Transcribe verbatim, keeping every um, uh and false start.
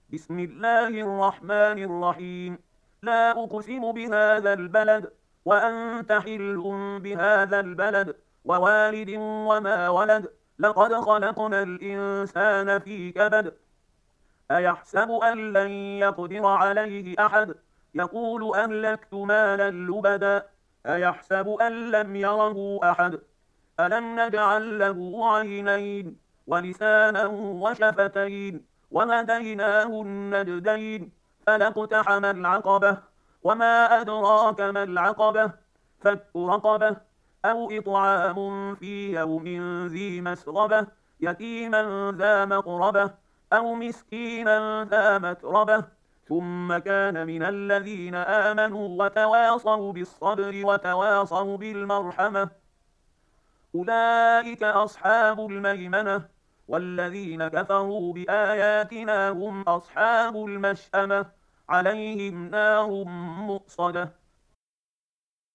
بسم الله الرحمن الرحيم. لا أقسم بهذا البلد وأنت حل بهذا البلد ووالد وما ولد. لقد خلقنا الإنسان في كبد. أيحسب أن لن يقدر عليه أحد؟ يقول أهلكت مالا لبدا. أيحسب أن لم يره أحد؟ ألم نجعل له عينين ولسانا وشفتين وهديناه النجدين. فلاقتحم العقبة وما أدراك ما العقبة. فك رقبة أو إطعام في يوم ذي مسغبة يتيما ذا مقربة أو مسكينا ذا متربة ثم كان من الذين آمنوا وتواصوا بالصبر وتواصوا بالمرحمة أولئك أصحاب الميمنة. والذين كفروا بآياتنا هم أصحاب المشأمة عليهم نار مؤصدة